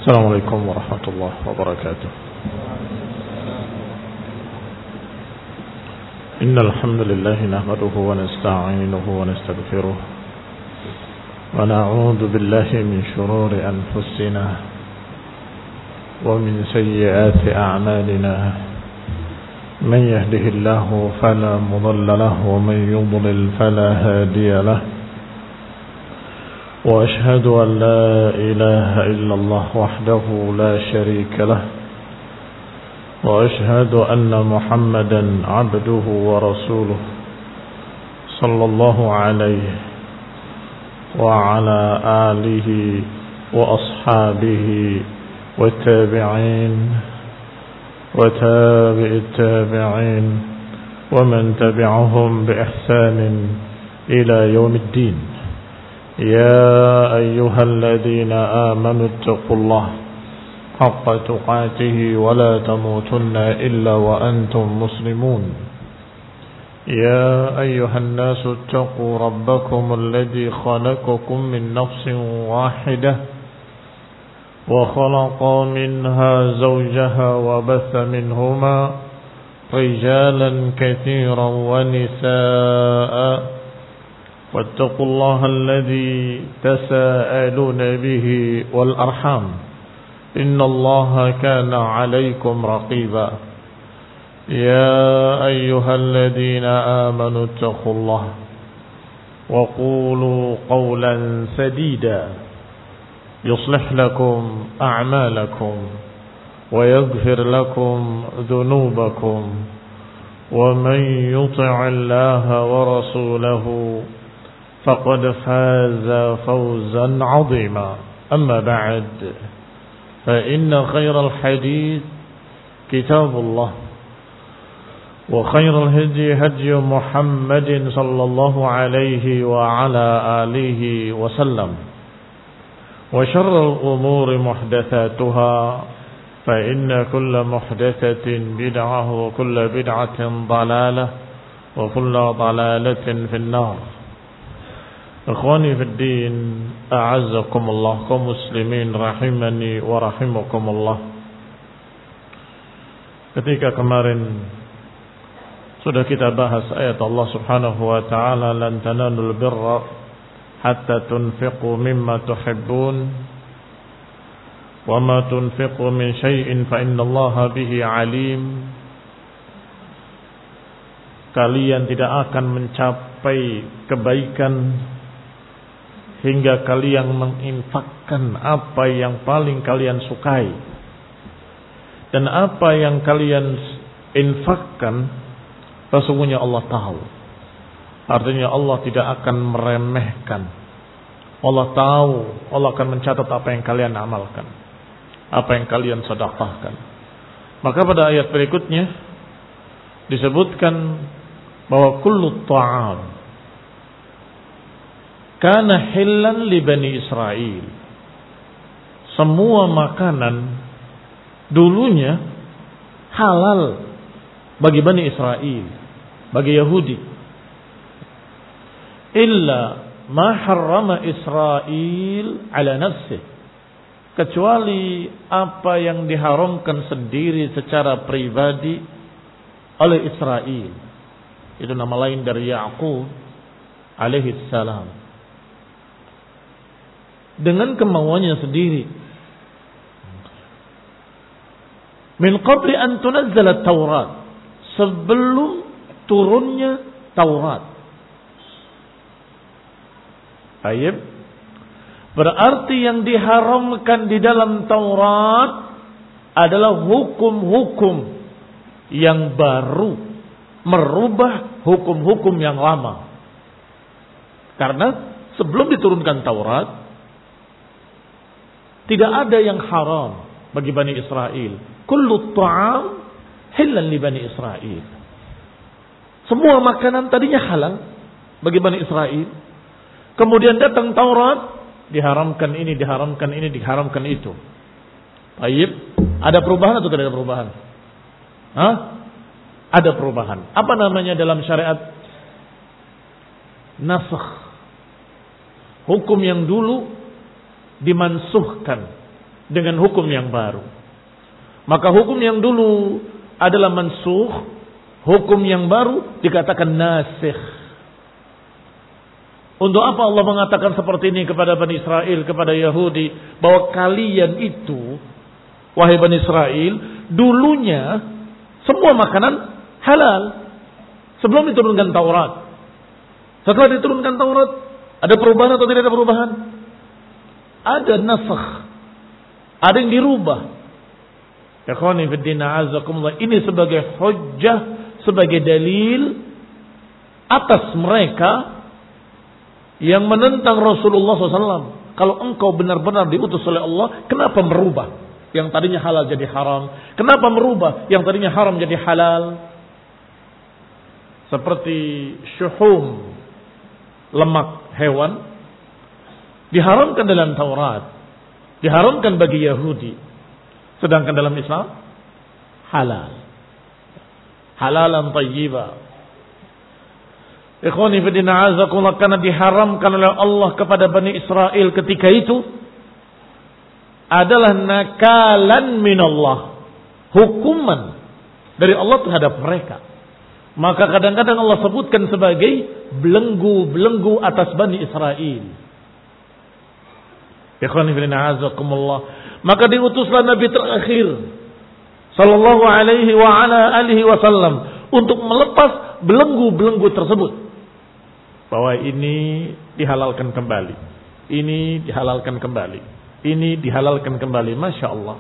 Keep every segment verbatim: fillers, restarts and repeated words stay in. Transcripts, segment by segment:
السلام عليكم ورحمة الله وبركاته. إن الحمد لله نحمده ونستعينه ونستغفره ونعوذ بالله من شرور أنفسنا ومن سيئات أعمالنا. من يهده الله فلا مضل له ومن يضلل فلا هادي له. وأشهد أن لا إله إلا الله وحده لا شريك له. وأشهد أن محمدا عبده ورسوله صلى الله عليه وعلى آله وأصحابه والتابعين وتابع التابعين ومن تبعهم بإحسان إلى يوم الدين. يا أيها الذين آمنوا اتقوا الله حق تقاته ولا تموتن إلا وأنتم مسلمون. يا أيها الناس اتقوا ربكم الذي خلقكم من نفس واحدة وخلق منها زوجها وبث منهما رجالا كثيرا ونساء واتقوا الله الذي تساءلون به والأرحام إن الله كان عليكم رقيبا. يا أيها الذين آمنوا اتقوا الله وقولوا قولا سديدا يصلح لكم أعمالكم ويغفر لكم ذنوبكم ومن يطع الله ورسوله فقد فاز فوزا عظيما. أما بعد فإن خير الحديث كتاب الله وخير الهدي هدي محمد صلى الله عليه وعلى آله وسلم وشر الأمور محدثاتها فإن كل محدثة بدعة وكل بدعة ضلالة وكل ضلالة في النار. Ikhwani fi din, a'azzakumullah, kaum muslimin rahimani wa rahimakumullah. Ketika kemarin sudah kita bahas ayat Allah Subhanahu wa taala, lan tanalul birra hatta tunfiqu mimma tuhibbun wa ma tunfiqu min syai'in fa innallaha bihi alim. Kalian tidak akan mencapai kebaikan hingga kalian menginfakkan apa yang paling kalian sukai, dan apa yang kalian infakkan sesungguhnya Allah tahu. Artinya Allah tidak akan meremehkan. Allah tahu, Allah akan mencatat apa yang kalian amalkan, apa yang kalian sedekahkan. Maka pada ayat berikutnya disebutkan bahwa kullu ta'am kana hillan li Bani Israel. Semua makanan dulunya halal bagi Bani Israel, bagi Yahudi. Illa ma harrama Israel ala nafsih. Kecuali apa yang diharamkan sendiri secara pribadi oleh Israel. Itu nama lain dari Ya'qub alaihi salam. Dengan kemauannya sendiri. Min qabli an tunazzala Taurat, sebelum turunnya Taurat. Baik. Berarti yang diharamkan di dalam Taurat adalah hukum-hukum yang baru, merubah hukum-hukum yang lama. Karena sebelum diturunkan Taurat tidak ada yang haram bagi Bani Israel. Kullu ta'am hillan li Bani Israel. Semua makanan tadinya halal bagi Bani Israel. Kemudian datang Taurat, diharamkan ini, diharamkan ini, diharamkan itu. Baik, ada perubahan atau tidak ada perubahan? Hah? Ada perubahan. Apa namanya dalam syariat? Nasakh. Hukum yang dulu dimansuhkan, dengan hukum yang baru. Maka hukum yang dulu adalah mansukh, hukum yang baru dikatakan nasikh. Untuk apa Allah mengatakan seperti ini kepada Bani Israel, kepada Yahudi, bahwa kalian itu, wahai Bani Israel, dulunya semua makanan halal sebelum diturunkan Taurat. Setelah diturunkan Taurat, ada perubahan atau tidak ada perubahan? Ada nasakh, ada yang dirubah. Ikhwani fi din, a'azzakumullah, ini sebagai hujjah, sebagai dalil atas mereka yang menentang Rasulullah shallallahu alaihi wasallam. Kalau engkau benar-benar diutus oleh Allah, kenapa merubah yang tadinya halal jadi haram? Kenapa merubah yang tadinya haram jadi halal? Seperti syuhum, lemak hewan, diharamkan dalam Taurat, diharamkan bagi Yahudi. Sedangkan dalam Islam halal, halalan tayyiba. Ikhwani fi din, a'azakumullah, karena diharamkan oleh Allah kepada Bani Israel ketika itu adalah nakalan minallah, hukuman dari Allah terhadap mereka. Maka kadang-kadang Allah sebutkan sebagai belenggu-belenggu atas Bani Israel. Ikhwani fi din, a'azakumullah. Maka diutuslah Nabi terakhir sallallahu alaihi wa ala alihi wasallam untuk melepas belenggu-belenggu tersebut. Bahwa ini dihalalkan kembali, ini dihalalkan kembali, ini dihalalkan kembali. Masya Allah.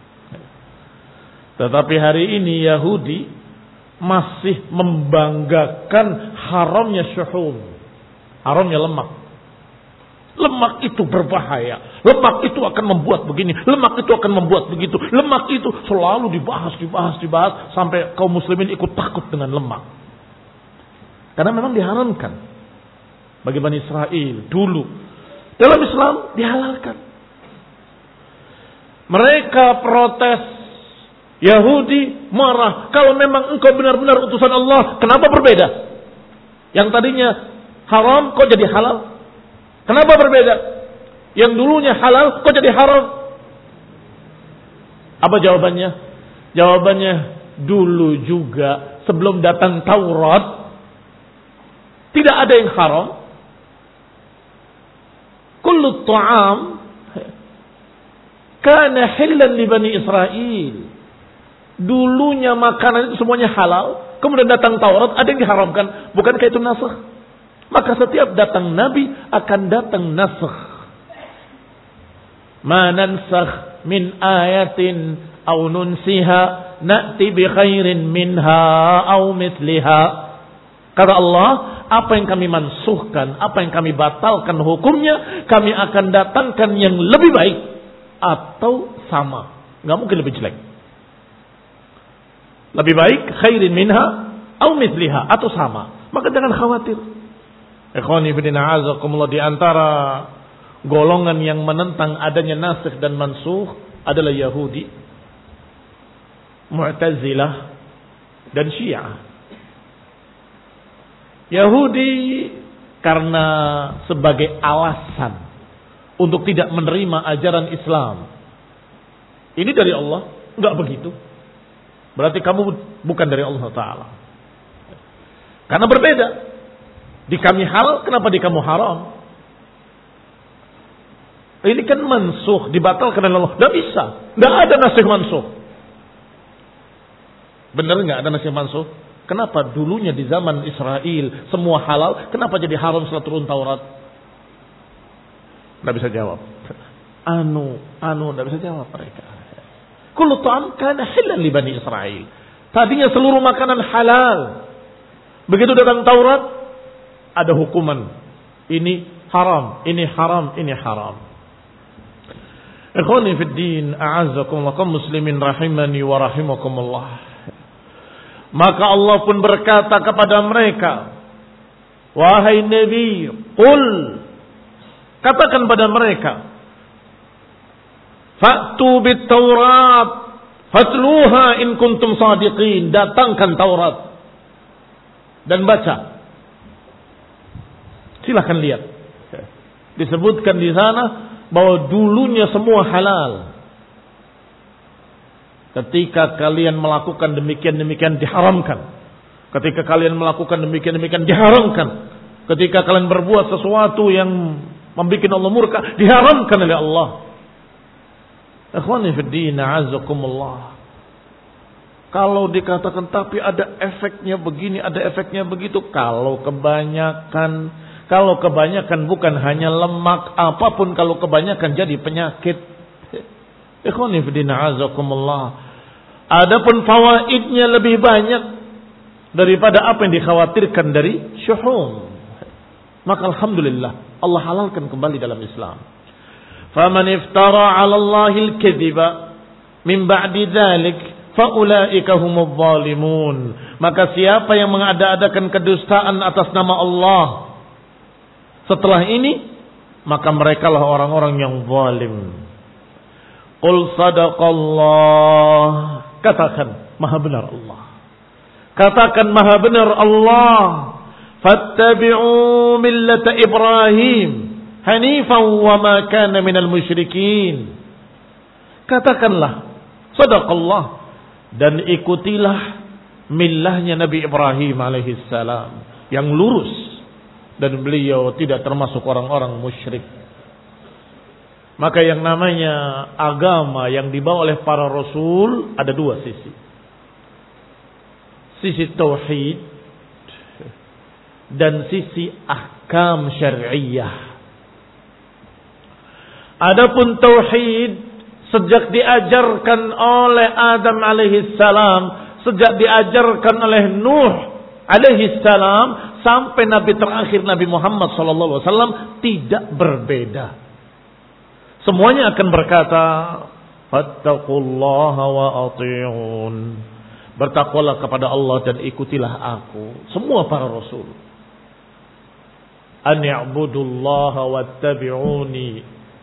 Tetapi hari ini Yahudi masih membanggakan haramnya syuhum, haramnya lemak. Lemak itu berbahaya. Lemak itu akan membuat begini. Lemak itu akan membuat begitu. Lemak itu selalu dibahas, dibahas, dibahas. Sampai kaum muslimin ikut takut dengan lemak. Karena memang diharamkan bagi Bani Israel dulu. Dalam Islam dihalalkan. Mereka protes. Yahudi marah. Kalau memang engkau benar-benar utusan Allah, kenapa berbeda? Yang tadinya haram kok jadi halal? Kenapa berbeda? Yang dulunya halal kok jadi haram? Apa jawabannya? Jawabannya dulu juga sebelum datang Taurat tidak ada yang haram. Kullu ta'am kana hillan li Bani Israel. Dulunya makanan itu semuanya halal, kemudian datang Taurat ada yang diharamkan. Bukankah itu nasakh? Maka setiap datang Nabi akan datang nasakh. Ma nansakh min ayatin aw nunsiha na'ti bi khairin minha aw mithliha. Kata Allah, apa yang kami mansuhkan, apa yang kami batalkan hukumnya, kami akan datangkan yang lebih baik atau sama. Enggak mungkin lebih jelek. Lebih baik khairin minha aw mithliha, atau sama. Maka jangan khawatir. Ikhwani fillah, azakumullah, di antara golongan yang menentang adanya nasikh dan mansukh adalah Yahudi, Mu'tazilah, dan Syiah. Yahudi karena sebagai alasan untuk tidak menerima ajaran Islam. Ini dari Allah, enggak begitu. Berarti kamu bukan dari Allah Ta'ala. Karena berbeda. Di kami halal, kenapa di kamu haram? Ini kan mansuh, dibatalkan oleh Allah. Tidak bisa. Tidak ada nasikh mansuh. Benar nggak ada nasikh mansuh? Kenapa dulunya di zaman Israel semua halal, kenapa jadi haram setelah turun Taurat? Tidak bisa jawab. Anu, anu, tidak bisa jawab mereka. Kullu ta'am kana halal li Bani Israel. Tadinya seluruh makanan halal. Begitu datang Taurat, ada hukuman. Ini haram, ini haram, ini haram. Ikhwani fid din, a'azzakumullah, kaum muslimin rahimani wa rahimakumullah. Maka Allah pun berkata kepada mereka, wahai Nabi, qul, katakan pada mereka, fa'tu bit Taurat, fatluha in kuntum sadiqin, datangkan Taurat dan baca. Silahkan lihat. Disebutkan di sana bahwa dulunya semua halal. Ketika kalian melakukan demikian-demikian diharamkan. Ketika kalian melakukan demikian-demikian diharamkan. Ketika kalian berbuat sesuatu yang membuat Allah murka, diharamkan oleh Allah. Ikhwani fi din, a'azzakumullah. Kalau dikatakan tapi ada efeknya begini, ada efeknya begitu. Kalau kebanyakan, kalau kebanyakan bukan hanya lemak, apapun kalau kebanyakan jadi penyakit. Ikhwani fi din, a'azzakumullah. Adapun fawaidnya lebih banyak daripada apa yang dikhawatirkan dari syuhum. Maka alhamdulillah Allah halalkan kembali dalam Islam. Faman iftara 'ala Allahil kadhiba min ba'di dzalik faulaika humudz zalimun. Maka siapa yang mengada-adakan kedustaan atas nama Allah setelah ini, maka merekalah orang-orang yang zalim. Qul sadaqallah. Katakan maha benar Allah. Katakan maha benar Allah. Fattabi'u millata Ibrahim hanifan wa ma kana minal musyrikin. Katakanlah sadaqallah, dan ikutilah millahnya Nabi Ibrahim alaihissalam yang lurus, dan beliau tidak termasuk orang-orang musyrik. Maka yang namanya agama yang dibawa oleh para rasul ada dua sisi. Sisi tauhid dan sisi ahkam syar'iyyah. Adapun tauhid sejak diajarkan oleh Adam alaihissalam, sejak diajarkan oleh Nuh alaihissalam sampai Nabi terakhir Nabi Muhammad sallallahu alaihi wasallam tidak berbeda. Semuanya akan berkata, fattaqullaha wa ati'un. Bertakwalah kepada Allah dan ikutilah aku. Semua para rasul. An ya'budullaha wattabi'uni.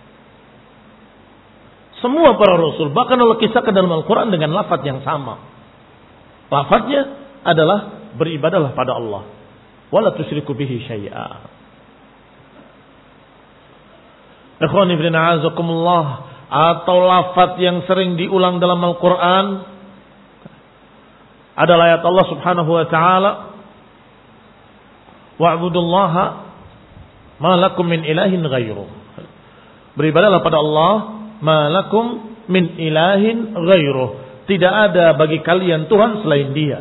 Semua para rasul, bahkan Allah kisahkan dalam Al-Quran dengan lafaz yang sama. Lafaznya adalah beribadahlah pada Allah. Wala tusyriku bihi syai'a. Ikhwani fillah a'azakumullah. Atau lafaz yang sering diulang dalam Al-Quran adalah ayat Allah subhanahu wa ta'ala, wa'budullaha ma lakum min ilahin ghairuh. Beribadahlah pada Allah, ma lakum min ilahin ghairuh. Tidak ada bagi kalian Tuhan selain Dia.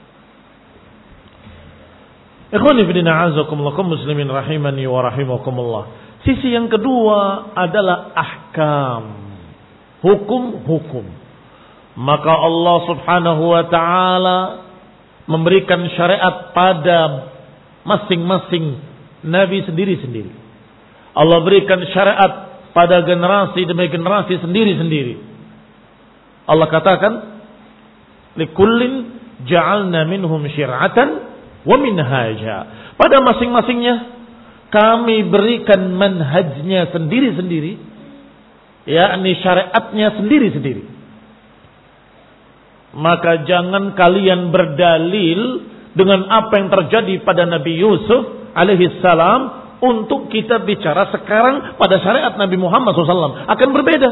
Ikhwani fillah a'azakumullah, kaum muslimin rahimani wa rahimakumullah. Sisi yang kedua adalah ahkam, hukum-hukum. Maka Allah subhanahu wa ta'ala memberikan syariat pada masing-masing nabi sendiri-sendiri. Allah berikan syariat pada generasi demi generasi sendiri-sendiri. Allah katakan, likullin ja'alna minhum syir'atan wa minhaja. Pada masing-masingnya kami berikan manhajnya sendiri-sendiri, yakni syariatnya sendiri-sendiri. Maka jangan kalian berdalil dengan apa yang terjadi pada Nabi Yusuf alaihissalam untuk kita bicara sekarang pada syariat Nabi Muhammad shallallahu alaihi wasallam. Akan berbeda.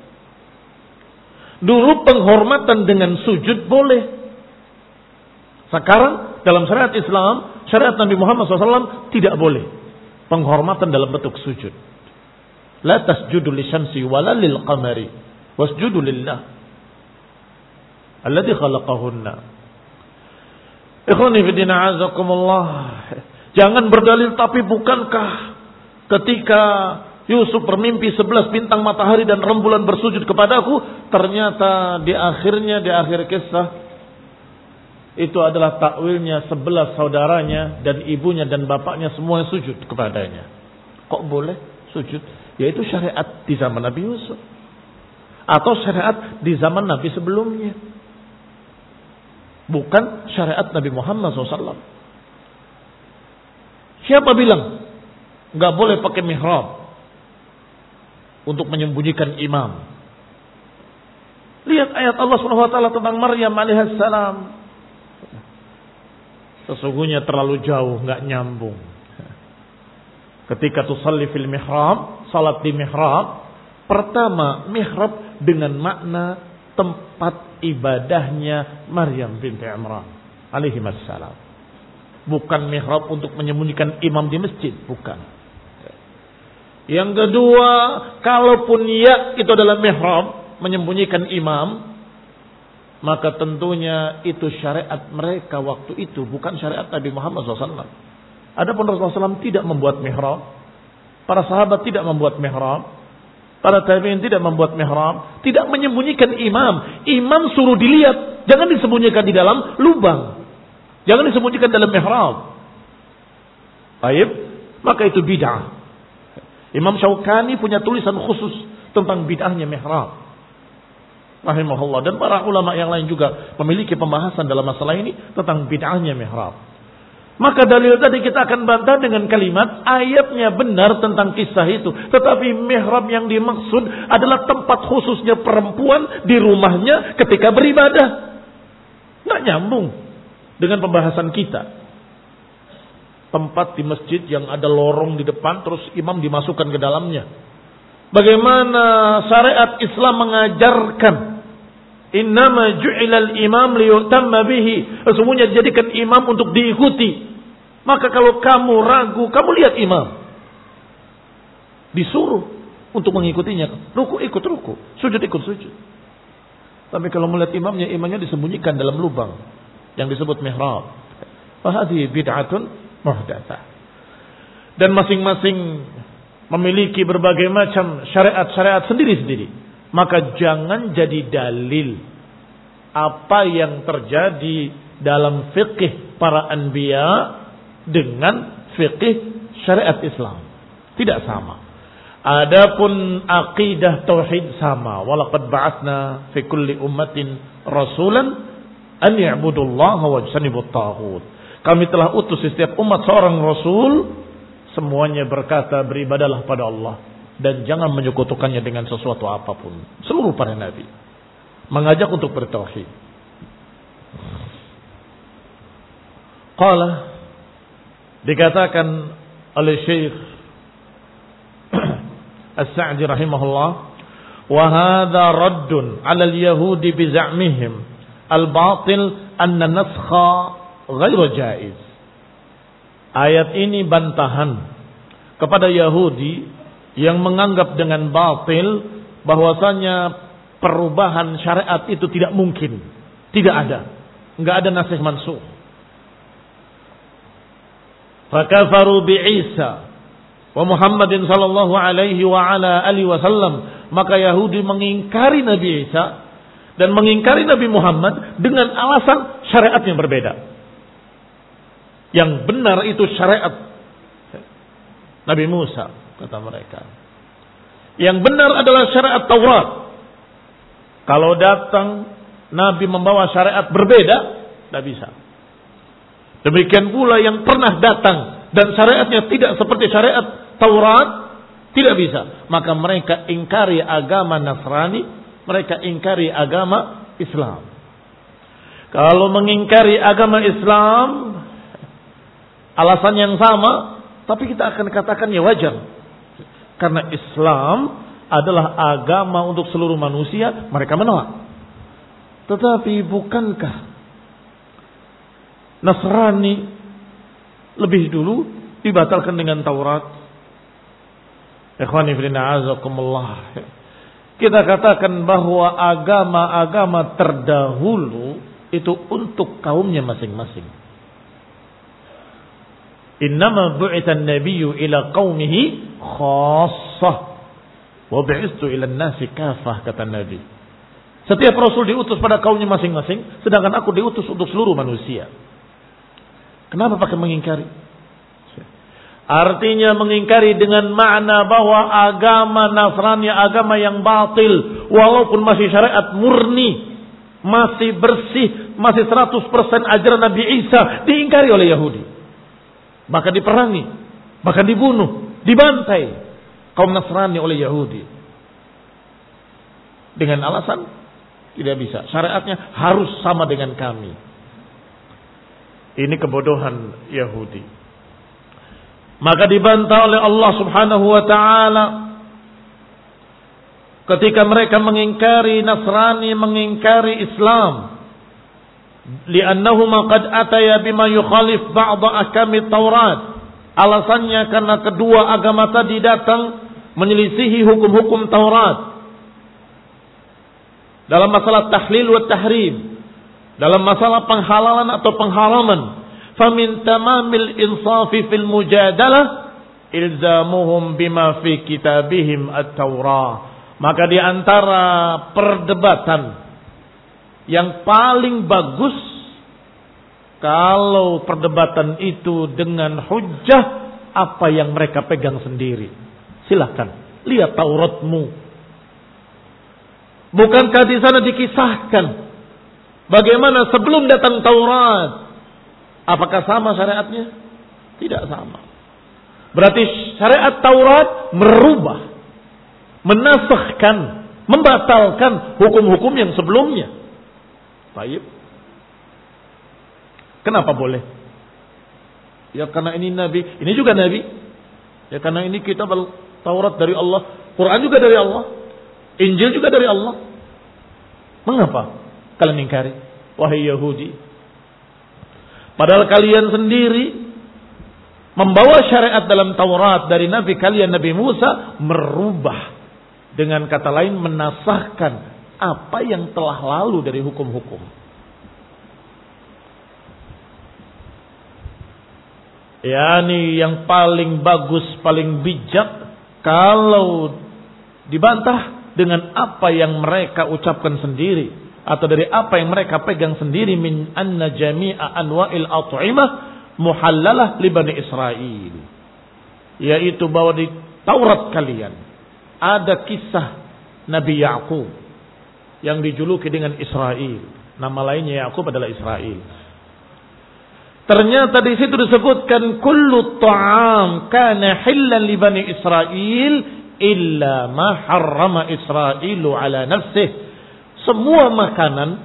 Dulu penghormatan dengan sujud boleh. Sekarang dalam syariat Islam, syariat Nabi Muhammad shallallahu alaihi wasallam tidak boleh. Penghormatan dalam bentuk sujud. La tasjudu lisyamsi wala lil qamari wasjudu lillah alladzi khalaqahunna. Ikhwani fi din a'azakumullah. Jangan berdalil, tapi bukankah ketika Yusuf bermimpi sebelas bintang matahari dan rembulan bersujud kepadaku, ternyata di akhirnya, di akhir kisah itu adalah takwilnya sebelas saudaranya dan ibunya dan bapaknya semua sujud kepadanya. Kok boleh sujud? Yaitu syariat di zaman Nabi Yusuf. Atau syariat di zaman Nabi sebelumnya. Bukan syariat Nabi Muhammad shallallahu alaihi wasallam. Siapa bilang gak boleh pakai mihrab untuk menyembunyikan imam? Lihat ayat Allah subhanahu wa taala tentang Maryam alaihissalam. Sesungguhnya terlalu jauh, nggak nyambung. Ketika tusalli fil mihrab, salat di mihrab, pertama mihrab dengan makna tempat ibadahnya Maryam binti Imran alaihi wassalam. Bukan mihrab untuk menyembunyikan imam di masjid, bukan. Yang kedua, kalaupun ya itu adalah mihrab, menyembunyikan imam, maka tentunya itu syariat mereka waktu itu, bukan syariat Nabi Muhammad shallallahu alaihi wasallam. Adapun Rasulullah shallallahu alaihi wasallam tidak membuat mihrab, para sahabat tidak membuat mihrab, para tabi'in tidak membuat mihrab, tidak menyembunyikan imam. Imam suruh dilihat, jangan disembunyikan di dalam lubang. Jangan disembunyikan dalam mihrab. Baik, maka itu bid'ah. Imam Syaukani punya tulisan khusus tentang bid'ahnya mihrab. Rahimahullah. Dan para ulama yang lain juga memiliki pembahasan dalam masalah ini tentang bid'ahnya mihrab. Maka dalil tadi kita akan bantah dengan kalimat ayatnya benar tentang kisah itu. Tetapi mihrab yang dimaksud adalah tempat khususnya perempuan di rumahnya ketika beribadah. Nggak nyambung dengan pembahasan kita. Tempat di masjid yang ada lorong di depan terus imam dimasukkan ke dalamnya. Bagaimana syariat Islam mengajarkan innama ju'ilal imam liyutamma bihi. Sesungguhnya dijadikan imam untuk diikuti. Maka kalau kamu ragu, kamu lihat imam. Disuruh untuk mengikutinya. Ruku ikut ruku, sujud ikut sujud. Tapi kalau melihat imamnya, imamnya disembunyikan dalam lubang yang disebut mihrab. Fahadhi bid'atun muhdatsah. Dan masing-masing memiliki berbagai macam syariat-syariat sendiri-sendiri. Maka jangan jadi dalil apa yang terjadi dalam fikih para anbiya dengan fikih syariat Islam. Tidak sama. Adapun aqidah tauhid sama. Walaqad ba'atsna fi kulli ummatin rasulan an ya'budullaha wajtanibut taghut. Kami telah utus di setiap umat seorang rasul, semuanya berkata beribadalah pada Allah dan jangan menyekutukannya dengan sesuatu apapun. Seluruh para nabi mengajak untuk bertauhid. Qala, dikatakan oleh Syekh As-Sa'di rahimahullah, wa hadha raddun 'ala al-yahudi bi za'mihim al-batil anna naskha ghairu jaiz. Ayat ini bantahan kepada Yahudi yang menganggap dengan batil bahwasanya perubahan syariat itu tidak mungkin, tidak ada, enggak ada nasikh mansukh. Fakafaru bi Isa wa Muhammadin sallallahu alaihi wa ala alihi wasallam, maka Yahudi mengingkari Nabi Isa dan mengingkari Nabi Muhammad dengan alasan syariat yang berbeda. Yang benar itu syariat Nabi Musa, kata mereka. Yang benar adalah syariat Taurat. Kalau datang Nabi membawa syariat berbeda, tidak bisa. Demikian pula yang pernah datang dan syariatnya tidak seperti syariat Taurat, tidak bisa. Maka mereka ingkari agama Nasrani, mereka ingkari agama Islam. Kalau mengingkari agama Islam, alasan yang sama, tapi kita akan katakan ya wajar. Karena Islam adalah agama untuk seluruh manusia, mereka menolak. Tetapi bukankah Nasrani lebih dulu dibatalkan dengan Taurat? Ikhwani fillah azakumullah. Kita katakan bahwa agama-agama terdahulu itu untuk kaumnya masing-masing. Innama bu'ithan nabiyyu ila qaumihi khassah wa bu'istu ila an-nasi kafah, kata Nabi. Setiap rasul diutus pada kaumnya masing-masing, sedangkan aku diutus untuk seluruh manusia. Kenapa pakai mengingkari? Artinya mengingkari dengan makna bahwa agama Nasrani agama yang batil, walaupun masih syariat murni, masih bersih, masih seratus persen ajaran Nabi Isa, diingkari oleh Yahudi. Bahkan diperangi, bahkan dibunuh, dibantai kaum Nasrani oleh Yahudi. Dengan alasan tidak bisa, syariatnya harus sama dengan kami. Ini kebodohan Yahudi. Maka dibantah oleh Allah Subhanahu wa taala ketika mereka mengingkari Nasrani, mengingkari Islam, li'annahuma qad ataya bima yukhalif ba'd ahkami Taurat. Alasannya karena kedua agama tadi datang menyelisihi hukum-hukum Taurat dalam masalah tahlil wa tahrim, dalam masalah penghalalan atau pengharaman. Famin tamamil insafi fil mujadalah ilzamuhum bima fi kitabihim at-Taurah. Maka di antara perdebatan yang paling bagus, kalau perdebatan itu dengan hujjah apa yang mereka pegang sendiri. Silahkan lihat Tauratmu. Bukankah di sana dikisahkan bagaimana sebelum datang Taurat? Apakah sama syariatnya? Tidak sama. Berarti syariat Taurat merubah, menasakhkan, membatalkan hukum-hukum yang sebelumnya. Baik. Kenapa boleh? Ya karena ini Nabi, ini juga Nabi. Ya karena ini kitab Taurat dari Allah, Quran juga dari Allah, Injil juga dari Allah. Mengapa kalian ingkari? Wahai Yahudi. Padahal kalian sendiri membawa syariat dalam Taurat dari Nabi kalian, Nabi Musa, merubah. Dengan kata lain menasahkan apa yang telah lalu dari hukum-hukum. Yani yang paling bagus, paling bijak kalau dibantah dengan apa yang mereka ucapkan sendiri atau dari apa yang mereka pegang sendiri, min anna jami'a anwa'il at'imah muhallalah li Bani Israil, yaitu bahwa di Taurat kalian ada kisah Nabi Ya'qub yang dijuluki dengan Israel. Nama lainnya Ya'qub adalah Israel. Ternyata di situ disebutkan kullu ta'am kana hillan li Bani Israil illa ma harrama Israilu ala nafsih. Semua makanan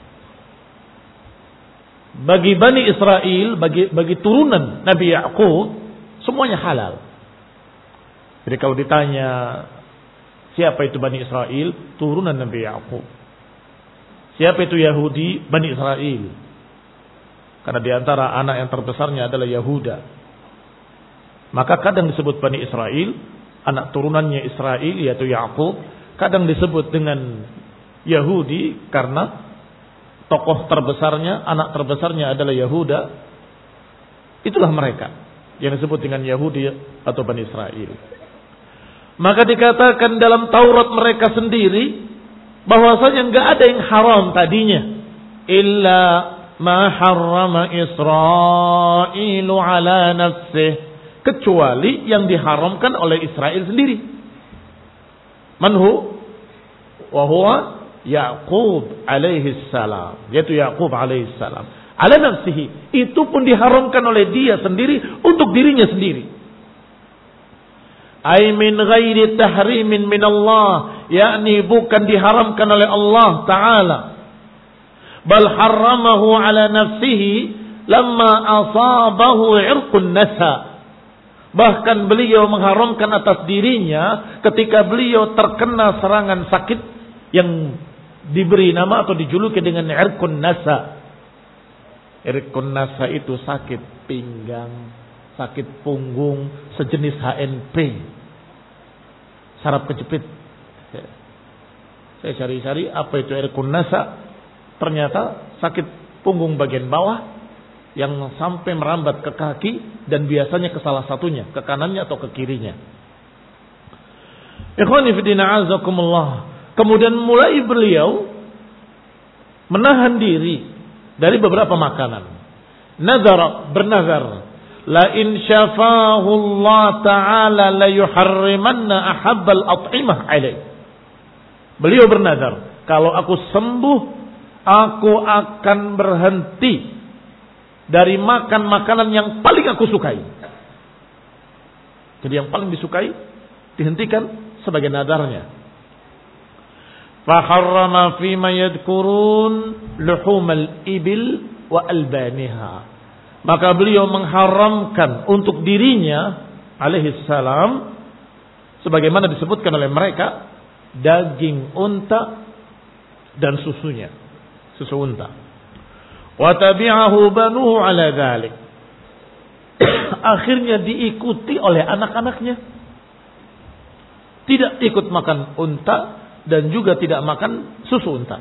bagi Bani Israel, bagi bagi turunan Nabi Ya'qub, semuanya halal. Jadi kalau ditanya siapa itu Bani Israel, turunan Nabi Ya'qub. Siapa itu Yahudi? Bani Israel. Karena di antara anak yang terbesarnya adalah Yahuda. Maka kadang disebut Bani Israel, anak turunannya Israel yaitu Ya'qub. Kadang disebut dengan Yahudi karena tokoh terbesarnya, anak terbesarnya adalah Yahuda. Itulah mereka yang disebut dengan Yahudi atau Bani Israel. Maka dikatakan dalam Taurat mereka sendiri bahwasanya enggak ada yang haram tadinya, illa ma harrama Israilu ala nafsih, kecuali yang diharamkan oleh Israel sendiri. Manhu wa huwa Ya'qub alaihi salam, yaitu Ya'qub alaihi salam. Ala nafsihi, itu pun diharamkan oleh dia sendiri untuk dirinya sendiri. Ay min ghairi tahrimin min Allah, yakni bukan diharamkan oleh Allah Ta'ala. Bal harramahu ala nafsihi lamma asabahu irqun nasa. Bahkan beliau mengharamkan atas dirinya ketika beliau terkena serangan sakit yang diberi nama atau dijuluki dengan irqun nasa. Irqun nasa itu sakit pinggang, sakit punggung, sejenis H N P, saraf kejepit. Saya cari-cari apa itu irqun nasa. Ternyata sakit punggung bagian bawah yang sampai merambat ke kaki dan biasanya ke salah satunya, ke kanannya atau ke kirinya. Ikhwani fillah azakumullah. Kemudian mulai beliau menahan diri dari beberapa makanan. Nazar, bernazar, la in syafahu Allah Ta'ala la yuharrimanna ahabbal at'imah alaih. Beliau bernazar, kalau aku sembuh, aku akan berhenti dari makan makanan yang paling aku sukai. Jadi yang paling disukai dihentikan sebagai nadarnya. Faharrama fima yadkurun luhumal ibil wa albaniha. Maka beliau mengharamkan untuk dirinya alaihi salam, sebagaimana disebutkan oleh mereka, daging unta dan susunya, susu unta. Wa tabi'ahu banuhu ala dzalik. Akhirnya diikuti oleh anak-anaknya. Tidak ikut makan unta dan juga tidak makan susu unta.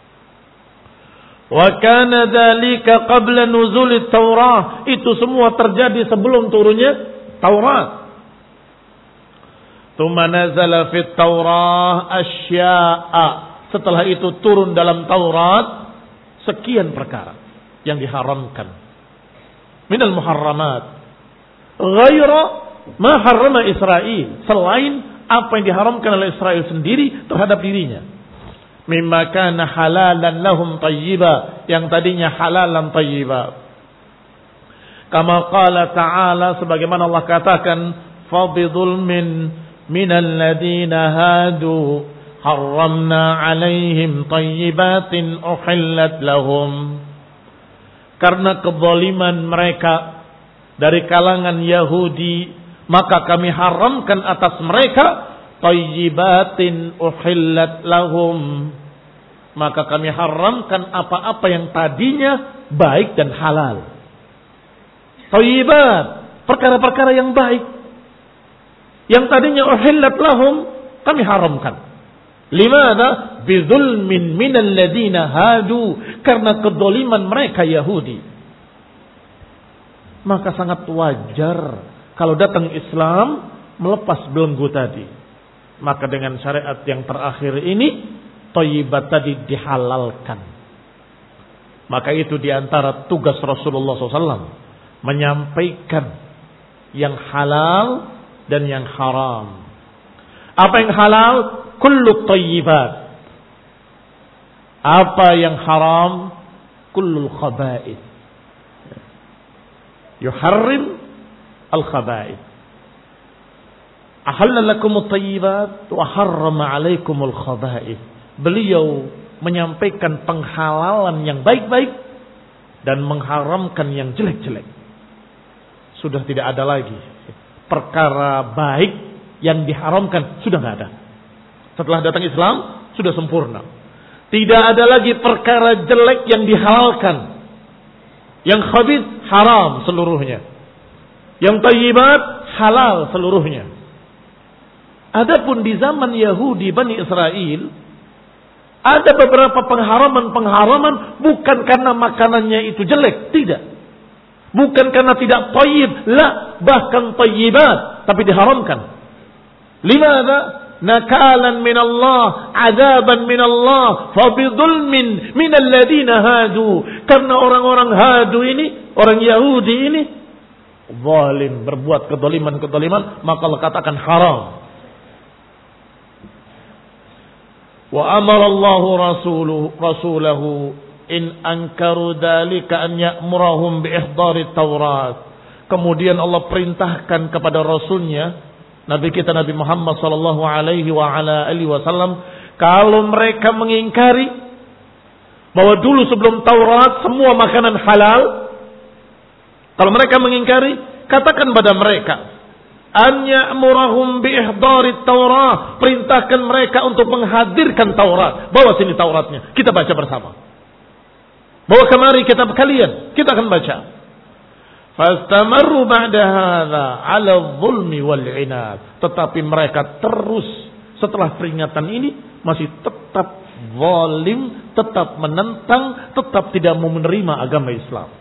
Wa kana dzalika qabla nuzul at-Taurah. Itu semua terjadi sebelum turunnya Taurat. Tsumma nazala fit Taurah asya'a. Setelah itu turun dalam Taurat sekian perkara yang diharamkan. Minal muharramat ghaira ma harrama Israel, selain apa yang diharamkan oleh Israel sendiri terhadap dirinya. Mimma kana halalan lahum tayyiba, yang tadinya halalan tayyiba. Kama qala ta'ala, sebagaimana Allah katakan, fabidul min minal ladina hadu harramna alaihim tayyibatin uhillat lahum. Karena kezaliman mereka dari kalangan Yahudi, maka kami haramkan atas mereka tayyibatin uhillat lahum. Maka kami haramkan apa-apa yang tadinya baik dan halal. Tayyibat, perkara-perkara yang baik, yang tadinya uhillat lahum, kami haramkan. Limadha? Bidzulmin minal ladina hadu, karena kedoliman mereka Yahudi. Maka sangat wajar kalau datang Islam melepas belenggu tadi. Maka dengan syariat yang terakhir ini, thayyibat tadi dihalalkan. Maka itu diantara tugas Rasulullah shallallahu alaihi wasallam, menyampaikan yang halal dan yang haram. Apa yang halal? Kullu thayyibat. Apa yang haram? Kullul khaba'ith. Yuharrim al-khaba'ith. Ahalla lakumut thayyibat wa harrama alaikumul khaba'ith. Beliau menyampaikan penghalalan yang baik-baik dan mengharamkan yang jelek-jelek. Sudah tidak ada lagi perkara baik yang diharamkan, sudah tidak ada. Setelah datang Islam sudah sempurna. Tidak ada lagi perkara jelek yang dihalalkan. Yang khabith haram seluruhnya. Yang thayyibat halal seluruhnya. Adapun di zaman Yahudi Bani Israel, ada beberapa pengharaman-pengharaman bukan karena makanannya itu jelek, tidak. Bukan karena tidak thayyib, la, bahkan thayyibat, tapi diharamkan. Limadha? Nakalan min Allah, azaban min Allah, fabidulmin min alladhina hadu. Karena orang-orang hadu ini, orang Yahudi ini zalim, berbuat kezaliman-kezaliman, maka Allah katakan haram. Wa amara Allah rasuluhu rasulahu in ankaru dzalika an ya'murahum bi ihdari Taurat. Kemudian Allah perintahkan kepada rasulnya, Nabi kita Nabi Muhammad sallallahu alaihi wa ala alihi wasallam, kalau mereka mengingkari bahwa dulu sebelum Taurat semua makanan halal, kalau mereka mengingkari, katakan pada mereka, an ya'murahum bi ihdari Taurat, perintahkan mereka untuk menghadirkan Taurat. Bawa sini Tauratnya, kita baca bersama. Bawa kemari kitab kalian, kita akan baca. Fastamarru ba'da hadza 'ala dhulmi wal 'inad. Tetapi mereka terus setelah peringatan ini masih tetap zalim, tetap menentang, tetap tidak mau menerima agama Islam.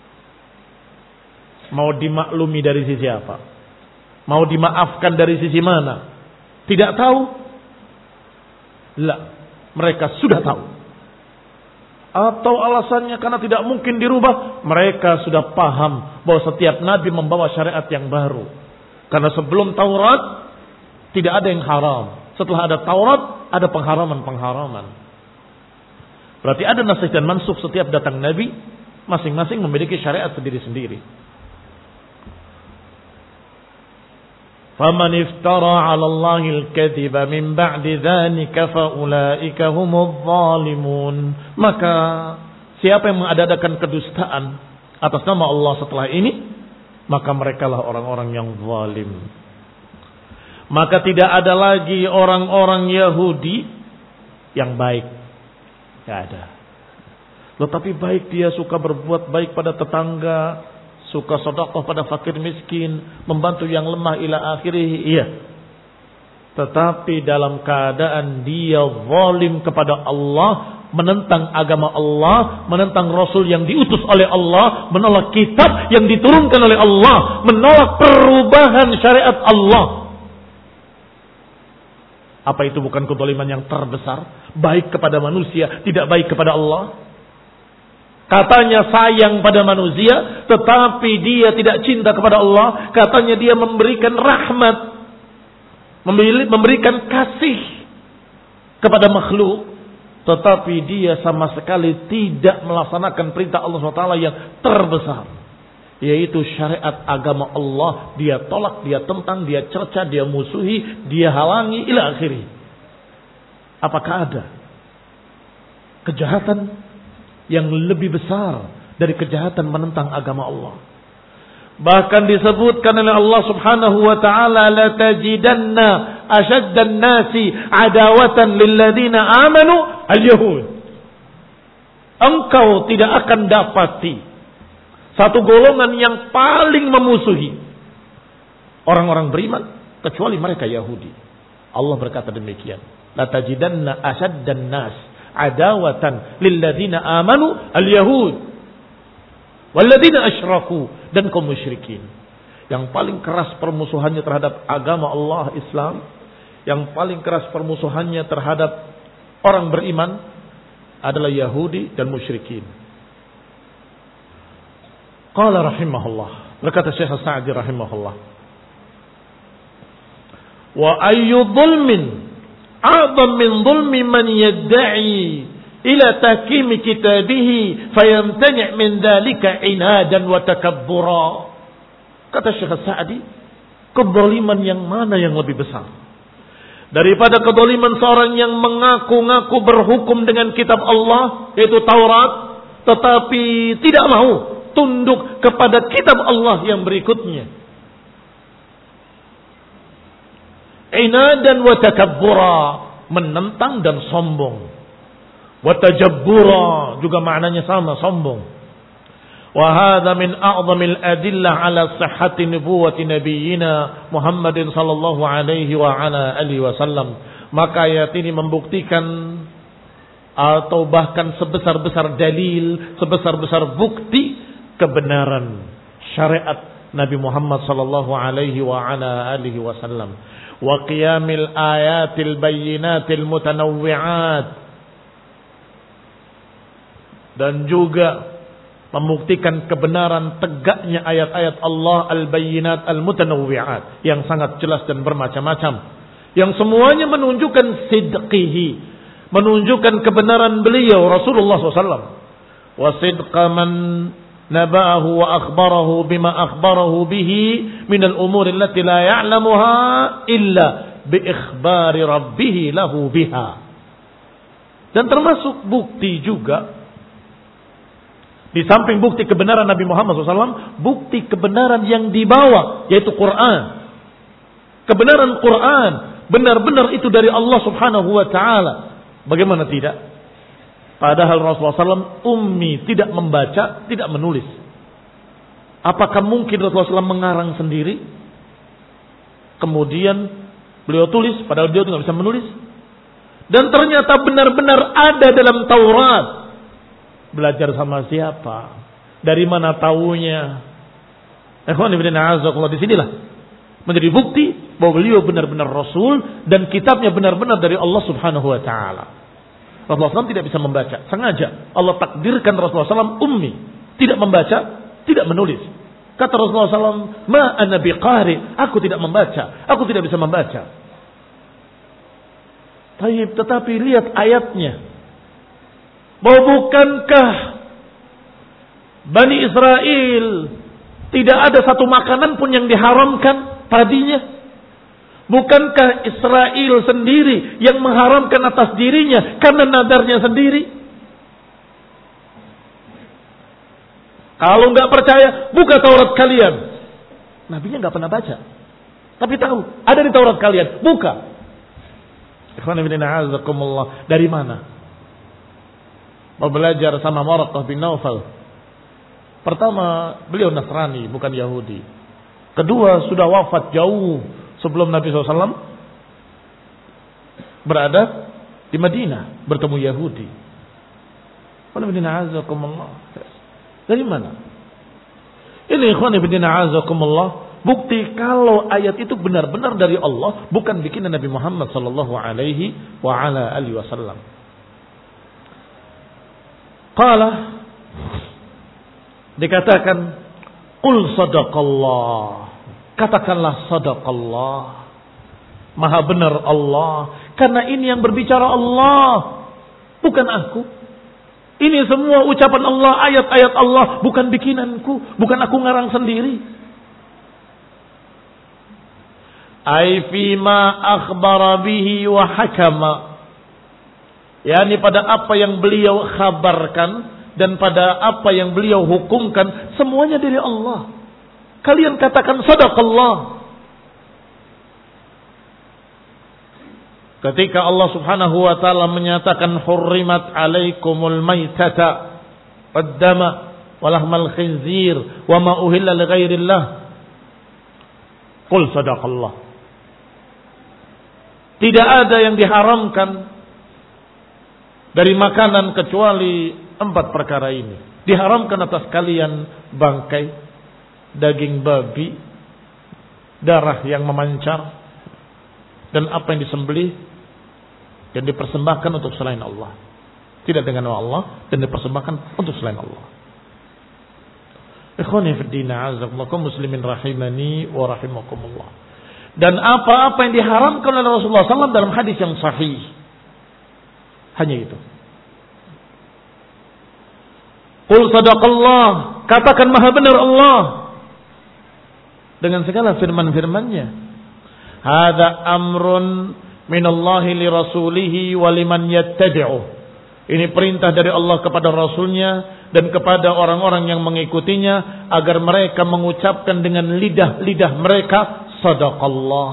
Mau dimaklumi dari sisi apa? Mau dimaafkan dari sisi mana? Tidak tahu? La, mereka sudah tahu. Atau alasannya karena tidak mungkin dirubah, mereka sudah paham bahwa setiap nabi membawa syariat yang baru. Karena sebelum Taurat tidak ada yang haram. Setelah ada Taurat ada pengharaman-pengharaman. Berarti ada nasikh dan mansukh setiap datang nabi, masing-masing memiliki syariat sendiri-sendiri. Faman iftara 'ala Allahil kadhiba min ba'di dzalika fa ulaika humudz zalimun. Maka siapa yang mengadakan kedustaan atas nama Allah setelah ini, maka merekalah orang-orang yang zalim. maka tidak ada lagi orang-orang Yahudi yang baik. Tidak ada. Tetapi baik dia suka berbuat baik pada tetangga, suka sedekah pada fakir miskin, membantu yang lemah ila akhirih. Iya. Tetapi dalam keadaan dia zalim kepada Allah, menentang agama Allah, menentang Rasul yang diutus oleh Allah, menolak kitab yang diturunkan oleh Allah, menolak perubahan syariat Allah. Apa itu bukan kezaliman yang terbesar? Baik kepada manusia, tidak baik kepada Allah. Katanya sayang pada manusia, tetapi dia tidak cinta kepada Allah. Katanya dia memberikan rahmat, memberikan kasih kepada makhluk, tetapi dia sama sekali tidak melaksanakan perintah Allah subhanahu wa taala yang terbesar, yaitu syariat agama Allah. Dia tolak, dia tentang, dia cerca, dia musuhi, dia halangi ila akhiri. Apakah ada kejahatan yang lebih besar dari kejahatan menentang agama Allah? Bahkan disebutkan oleh Allah subhanahu wa ta'ala, la tajidanna ashaddan nasi adawatan lilladina amanu al-yahud. Engkau tidak akan dapati satu golongan yang paling memusuhi orang-orang beriman kecuali mereka Yahudi. Allah berkata demikian, la tajidanna ashaddan nas adawatan lilladina amanu al-yahud walladina asyraku, dan kaum musyrikin. Yang paling keras permusuhannya terhadap agama Allah Islam, yang paling keras permusuhannya terhadap orang beriman adalah Yahudi dan musyrikin. Qala rahimahullah, berkata Syekh Sa'di rahimahullah, wa ayyu dhulmin a'zam min dhulmi man yadda'i ila tahkimi kitabihi fayamtani' min dhalika inadan wa takabbura. Kata Syekh Sa'di, kezaliman yang mana yang lebih besar daripada kezaliman seorang yang mengaku-ngaku berhukum dengan kitab Allah, yaitu Taurat, tetapi tidak mau tunduk kepada kitab Allah yang berikutnya. Inadan wa takabbura, menentang dan sombong. Wa tajabbura juga maknanya sama, sombong. Wa hadza min a'zamil adillah ala sihhati nubuwwati nabiyyina Muhammadin sallallahu alaihi wa ala alihi wasallam. Maka ayat ini membuktikan atau bahkan sebesar-besar dalil, sebesar-besar bukti kebenaran syariat Nabi Muhammad sallallahu alaihi wa ala alihi wasallam. Wa qiyamil ayatil bayyinatil mutanawwi'at, dan juga membuktikan kebenaran tegaknya ayat-ayat Allah al-bayyinat al-mutanawwi'at yang sangat jelas dan bermacam-macam, yang semuanya menunjukkan sidqihi, menunjukkan kebenaran beliau Rasulullah sallallahu alaihi wasallam, wa sidqa man naba'ahu wa akhbarahu bima akhbarahu bihi min al-umuri allati la ya'lamuha illa bi ikhbari rabbih lahu biha. Dan termasuk bukti juga, di samping bukti kebenaran Nabi Muhammad shallallahu alaihi wasallam, bukti kebenaran yang dibawa, yaitu Quran. Kebenaran Quran benar-benar itu dari Allah subhanahu wa ta'ala. Bagaimana tidak? Padahal Rasulullah shallallahu alaihi wasallam ummi, tidak membaca, tidak menulis. Apakah mungkin Rasulullah shallallahu alaihi wasallam mengarang sendiri, kemudian beliau tulis, padahal beliau tidak bisa menulis? Dan ternyata benar-benar ada dalam Taurat. Belajar sama siapa? Dari mana taunya? Ikhwan ibn a'azakullah, di sinilah menjadi bukti bahwa beliau benar-benar Rasul dan kitabnya benar-benar dari Allah subhanahu wa ta'ala. Rasulullah shallallahu alaihi wasallam tidak bisa membaca. Sengaja Allah takdirkan Rasulullah shallallahu alaihi wasallam ummi, tidak membaca, tidak menulis. Kata Rasulullah shallallahu alaihi wasallam, ma ana biqari, aku tidak membaca, aku tidak bisa membaca. Taib, tetapi lihat ayatnya. Bahwa bukankah Bani Israel tidak ada satu makanan pun yang diharamkan tadinya? Bukankah Israel sendiri yang mengharamkan atas dirinya karena nadarnya sendiri? Kalau nggak percaya, buka Taurat kalian. Nabinya nggak pernah baca. Tapi tahu, ada di Taurat kalian. Buka. Ikhwan fillah a'azakumullah. Dari mana? Mau belajar sama Waraqah bin Naufal. Pertama, beliau Nasrani, bukan Yahudi. Kedua, sudah wafat jauh sebelum Nabi shallallahu alaihi wasallam berada di Madinah bertemu Yahudi. Dari mana? Ini ikhwan fillah a'azakumullah, bukti kalau ayat itu benar-benar dari Allah, bukan bikinan Nabi Muhammad sallallahu alaihi wa ala alihi wasallam. Qala, dikatakan qul sadaqallah, katakanlah sadaqallah, maha benar Allah, karena ini yang berbicara Allah, bukan aku. Ini semua ucapan Allah, ayat-ayat Allah, bukan bikinanku, bukan aku ngarang sendiri. Ai fima akhbara bihi wa hakama, yakni pada apa yang beliau khabarkan dan pada apa yang beliau hukumkan, semuanya dari Allah. Kalian katakan sadaqallah. Ketika Allah Subhanahu wa taala menyatakan hurrimat alaikumul maitata waddama walahmal khinzir wa ma uhilla li ghairillah, qul sadaqallah. Tidak ada yang diharamkan dari makanan kecuali empat perkara ini. Diharamkan atas kalian bangkai, daging babi, darah yang memancar, dan apa yang disembelih dan dipersembahkan untuk selain Allah. Tidak dengan Allah dan dipersembahkan untuk selain Allah. Ikhwani fi din, a'azakumullah, muslimin rahimani wa rahimakumullah. Dan apa-apa yang diharamkan oleh Rasulullah sallallahu alaihi wasallam dalam hadis yang sahih. Hanya itu. Qul sadaqallah, katakan maha benar Allah dengan segala firman-firmannya. Hada amrun minallahi li rasulihi wa liman yattabi'uh. Ini perintah dari Allah kepada Rasulnya dan kepada orang-orang yang mengikutinya, agar mereka mengucapkan dengan lidah-lidah mereka sadaqallah,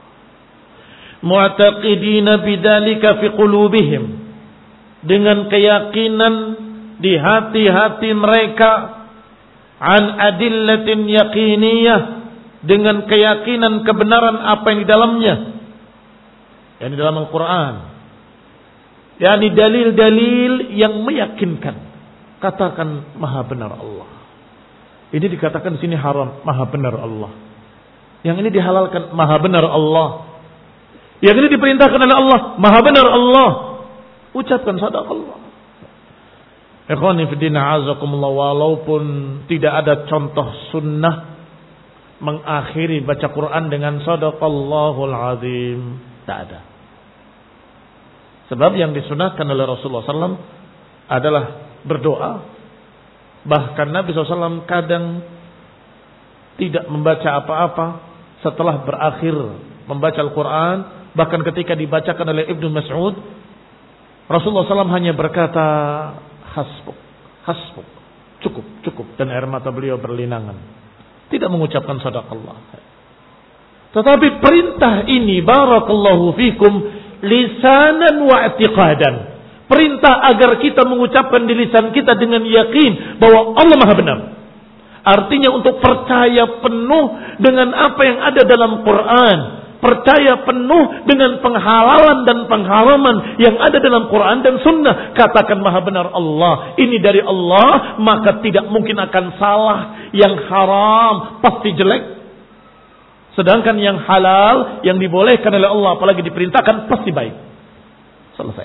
mu'taqidina bidzalika fi qulubihim, dengan keyakinan di hati-hati mereka, an adillatin yaqiniyah, dengan keyakinan kebenaran apa yang di dalamnya, yang di dalam Al-Quran, yakni dalil-dalil yang meyakinkan. Katakan maha benar Allah. Ini dikatakan di sini haram, maha benar Allah. Yang ini dihalalkan, maha benar Allah. Yang ini diperintahkan oleh Allah, maha benar Allah. Ucapkan sadaqallah. Ikhwani fi din, a'azakumullah, walaupun tidak ada contoh sunnah mengakhiri baca Quran dengan sadaqallahul azim, tak ada. Sebab yang disunahkan oleh Rasulullah sallallahu alaihi wasallam adalah berdoa. Bahkan Nabi shallallahu alaihi wasallam kadang tidak membaca apa-apa setelah berakhir membaca Al-Quran. Bahkan ketika dibacakan oleh Ibnu Mas'ud, Rasulullah sallallahu alaihi wasallam hanya berkata hasbuk, hasbuk, cukup, cukup, dan air mata beliau berlinangan. Tidak mengucapkan sadaqallah. Tetapi perintah ini, barakallahu fikum, lisanan wa i'tiqadan. Perintah agar kita mengucapkan di lisan kita dengan yakin bahwa Allah Maha benar. Artinya untuk percaya penuh dengan apa yang ada dalam Quran. Percaya penuh dengan penghalalan dan pengharaman yang ada dalam Quran dan Sunnah. Katakan maha benar Allah. Ini dari Allah, maka tidak mungkin akan salah. Yang haram pasti jelek. Sedangkan yang halal, yang dibolehkan oleh Allah, apalagi diperintahkan, pasti baik. Selesai.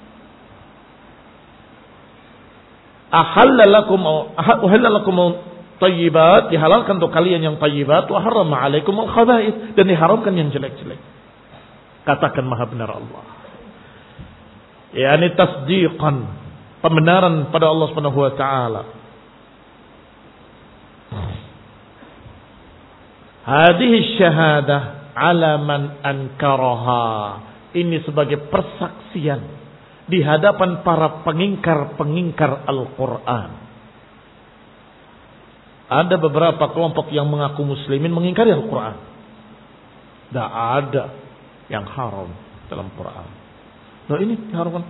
Ahalla lakum ahalla lakum tayyibat, dihalalkan untuk kalian yang tayyibat, wa harrama alaikum al-khaba'ith, dan diharamkan yang jelek-jelek. Katakan maha benar Allah. Yani tasdiqan, pembenaran pada Allah Subhanahu wa taala. Hadhihi syahadah ala man ankaraha. Ini sebagai persaksian di hadapan para pengingkar-pengingkar Al-Quran. Ada beberapa kelompok yang mengaku muslimin mengingkari Al-Quran. Tidak ada yang haram dalam Quran. Nah ini diharamkan.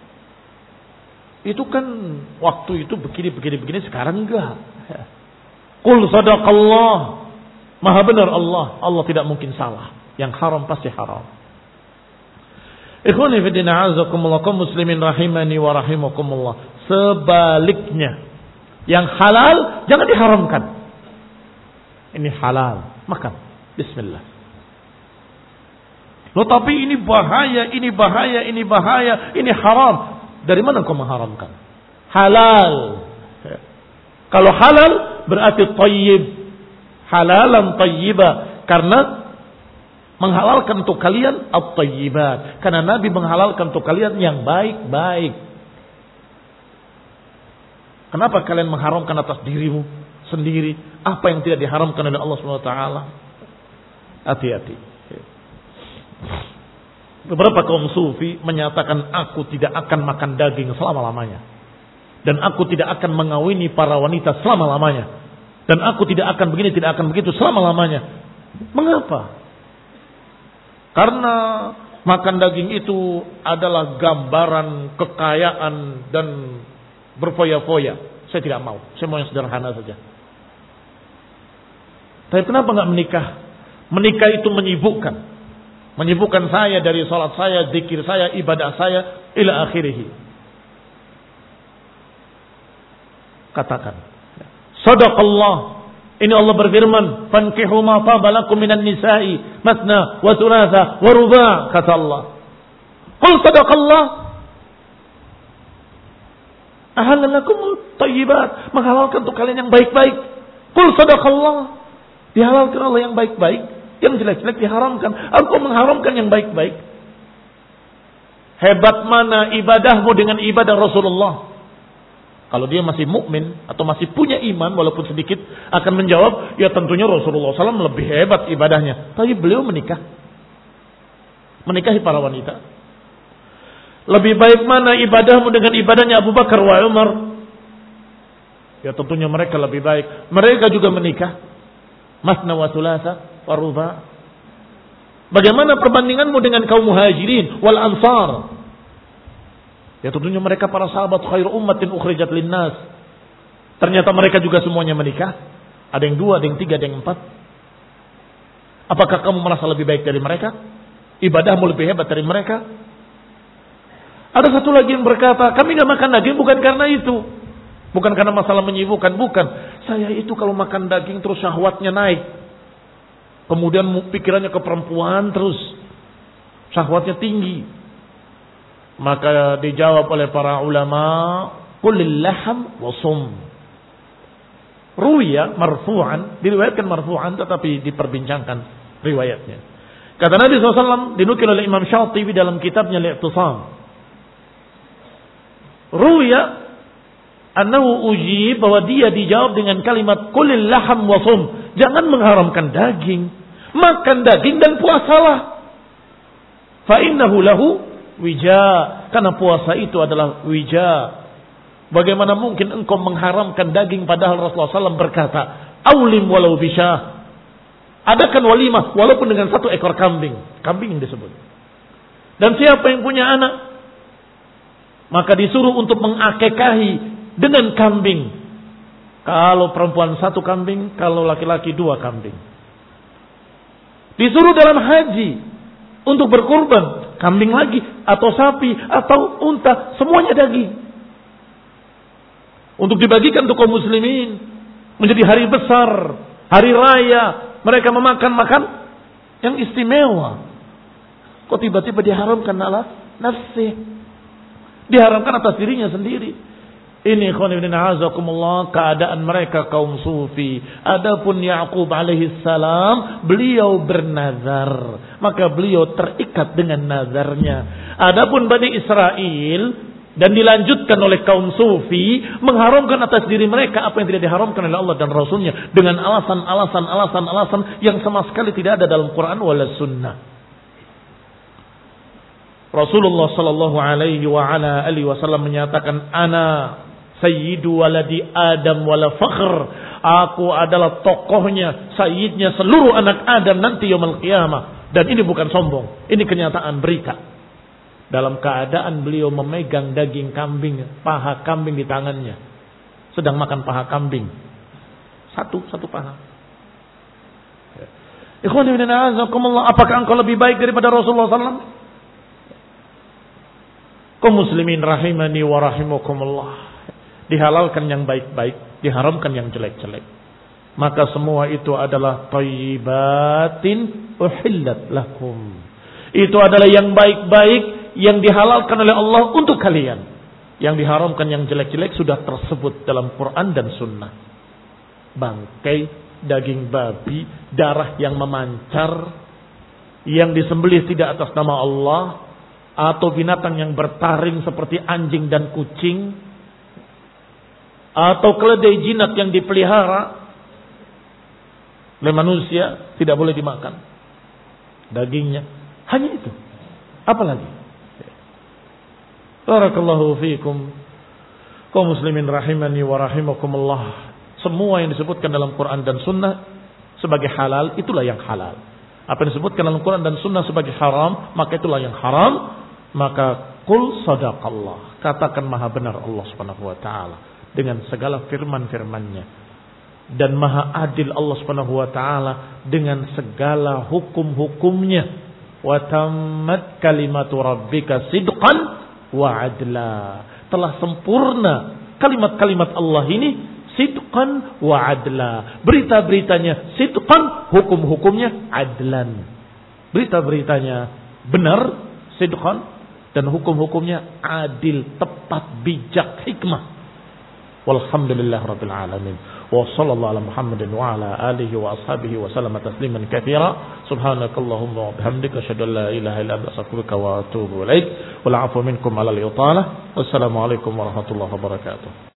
Itu kan waktu itu begini, begini, begini. Sekarang enggak. Qul sadaqallah. Maha benar Allah. Allah tidak mungkin salah. Yang haram pasti haram. Ikhwani fiddina azakumullah, kaum muslimin rahimani wa rahimakumullah. Sebaliknya, yang halal jangan diharamkan. Ini halal, makan. Bismillah. Loh tapi ini bahaya, ini bahaya, ini bahaya, ini haram. Dari mana kau mengharamkan? Halal. Kalau halal berarti thayyib. Halalan thayyiba. Karena menghalalkan untuk kalian at-thayyibat. Karena Nabi menghalalkan untuk kalian yang baik-baik. Kenapa kalian mengharamkan atas dirimu sendiri apa yang tidak diharamkan oleh Allah Subhanahu wa taala? Hati-hati. Beberapa kaum sufi menyatakan aku tidak akan makan daging selama-lamanya. Dan aku tidak akan mengawini para wanita selama-lamanya. Dan aku tidak akan begini, tidak akan begitu selama-lamanya. Mengapa? Karena makan daging itu adalah gambaran kekayaan dan berfoya-foya. Saya tidak mau. Saya mau yang sederhana saja. Tapi kenapa nggak menikah? Menikah itu menyibukkan. Menyibukkan saya dari salat saya, zikir saya, ibadah saya, ila akhirih. Katakan. Sadaqallah. Ini Allah berfirman, fankihu ma taba lakum minan nisa'i masna wa thulatha wa ruba', kata Allah. Qul sadaqallah. Ahalla lakum thayyibat, menghalalkan untuk kalian yang baik-baik. Qul sadaqallah. Dihalalkan Allah yang baik-baik, yang jelek-jelek diharamkan. Engkau mengharamkan yang baik-baik. Hebat mana ibadahmu dengan ibadah Rasulullah? Kalau dia masih mukmin atau masih punya iman walaupun sedikit akan menjawab, ya tentunya Rasulullah shallallahu alaihi wasallam lebih hebat ibadahnya. Tapi beliau menikah, menikahi para wanita. Lebih baik mana ibadahmu dengan ibadahnya Abu Bakar wa Umar? Ya tentunya mereka lebih baik. Mereka juga menikah, masna wa thulatha wa ruba'. Bagaimana perbandinganmu dengan kaum muhajirin wal ansar? Ya tentunya mereka para sahabat khairu ummatin ukhrijat linnas. Ternyata mereka juga semuanya menikah. Ada yang dua, ada yang tiga, ada yang empat. Apakah kamu merasa lebih baik dari mereka? Ibadahmu lebih hebat dari mereka? Ada satu lagi yang berkata, kami gak makan daging bukan karena itu. Bukan karena masalah menyibukkan, bukan. Saya itu kalau makan daging terus syahwatnya naik. Kemudian pikirannya ke perempuan terus. Syahwatnya tinggi. Maka dijawab oleh para ulama, kulil laham wasum. Ruya marfu'an, diriwayatkan marfu'an tetapi diperbincangkan riwayatnya. Kata Nabi shallallahu alaihi wasallam, dinukil oleh Imam Syatibi dalam kitabnya Al-I'tisam. Ruya annahu ujib, bahwa dia dijawab dengan kalimat kulil laham wasum. Jangan mengharamkan daging, makan daging dan puasalah. Fa innahu lahu wija, karena puasa itu adalah wija. Bagaimana mungkin engkau mengharamkan daging padahal Rasulullah shallallahu alaihi wasallam berkata, aulim walau bisyah. Adakan walimah walaupun dengan satu ekor kambing. Kambing yang disebut. Dan siapa yang punya anak, maka disuruh untuk mengakekahi dengan kambing. Kalau perempuan satu kambing, kalau laki-laki dua kambing. Disuruh dalam haji untuk berkurban, kambing lagi, atau sapi, atau unta, semuanya daging. Untuk dibagikan untuk kaum muslimin, menjadi hari besar, hari raya, mereka memakan makan yang istimewa. Kok tiba-tiba diharamkan ala nafsi? Diharamkan atas dirinya sendiri. Ini khonibin a'azakumullah keadaan mereka kaum sufi. Adapun Ya'qub alaihi salam, beliau bernazar, maka beliau terikat dengan nazarnya. Adapun Bani Israel, dan dilanjutkan oleh kaum sufi, mengharamkan atas diri mereka apa yang tidak diharamkan oleh Allah dan Rasulnya, dengan alasan-alasan alasan-alasan yang sama sekali tidak ada dalam Quran wala sunnah. Rasulullah sallallahu alaihi wa ala alihi wasallam menyatakan, ana sayyidu waladi Adam wala fakhr. Aku adalah tokohnya, sayyidnya seluruh anak Adam nanti yaumul qiyamah. Dan ini bukan sombong, ini kenyataan berita. Dalam keadaan beliau memegang daging kambing, paha kambing di tangannya, sedang makan paha kambing, satu satu paha. Ikhwan fillah, a'azakumullah, apakah engkau lebih baik daripada Rasulullah sallallahu alaihi wasallam? Kaum muslimin rahimani wa rahimakumullah. Dihalalkan yang baik-baik, diharamkan yang jelek-jelek. Maka semua itu adalah thayyibatin uhillat lakum. Itu adalah yang baik-baik yang dihalalkan oleh Allah untuk kalian. Yang diharamkan yang jelek-jelek sudah tersebut dalam Quran dan Sunnah. Bangkai, daging babi, darah yang memancar, yang disembelih tidak atas nama Allah, atau binatang yang bertaring seperti anjing dan kucing, atau keledai jinak yang dipelihara oleh manusia, tidak boleh dimakan dagingnya. Hanya itu. Apalagi? Barakallahu fiikum. Kaum muslimin rahimani wa rahimakumullah. Semua yang disebutkan dalam Quran dan Sunnah sebagai halal, itulah yang halal. Apa yang disebutkan dalam Quran dan Sunnah sebagai haram, maka itulah yang haram. Maka qul sadaqallah, katakan maha benar Allah Subhanahu wa taala dengan segala firman-firmannya, dan maha adil Allah Subhanahu wa taala dengan segala hukum-hukumnya. Wa tammat kalimatu rabbika sidqan wa adla, telah sempurna kalimat-kalimat Allah ini sidqan wa adla, berita-beritanya sidqan, hukum-hukumnya adlan, berita-beritanya benar sidqan, dan hukum-hukumnya adil, tepat, bijak, hikmah. Walhamdulillah rabbil alamin. Wa sallallahu ala Muhammadin wa ala alihi wa ashabihi wa sallama tasliman katsira. Subhanakallahumma wa bihamdika asyhadu an la ilaha illa anta astaghfiruka wa atubu ilaik. Wal 'afwu minkum 'ala al-italah. Wassalamu alaikum warahmatullahi wabarakatuh.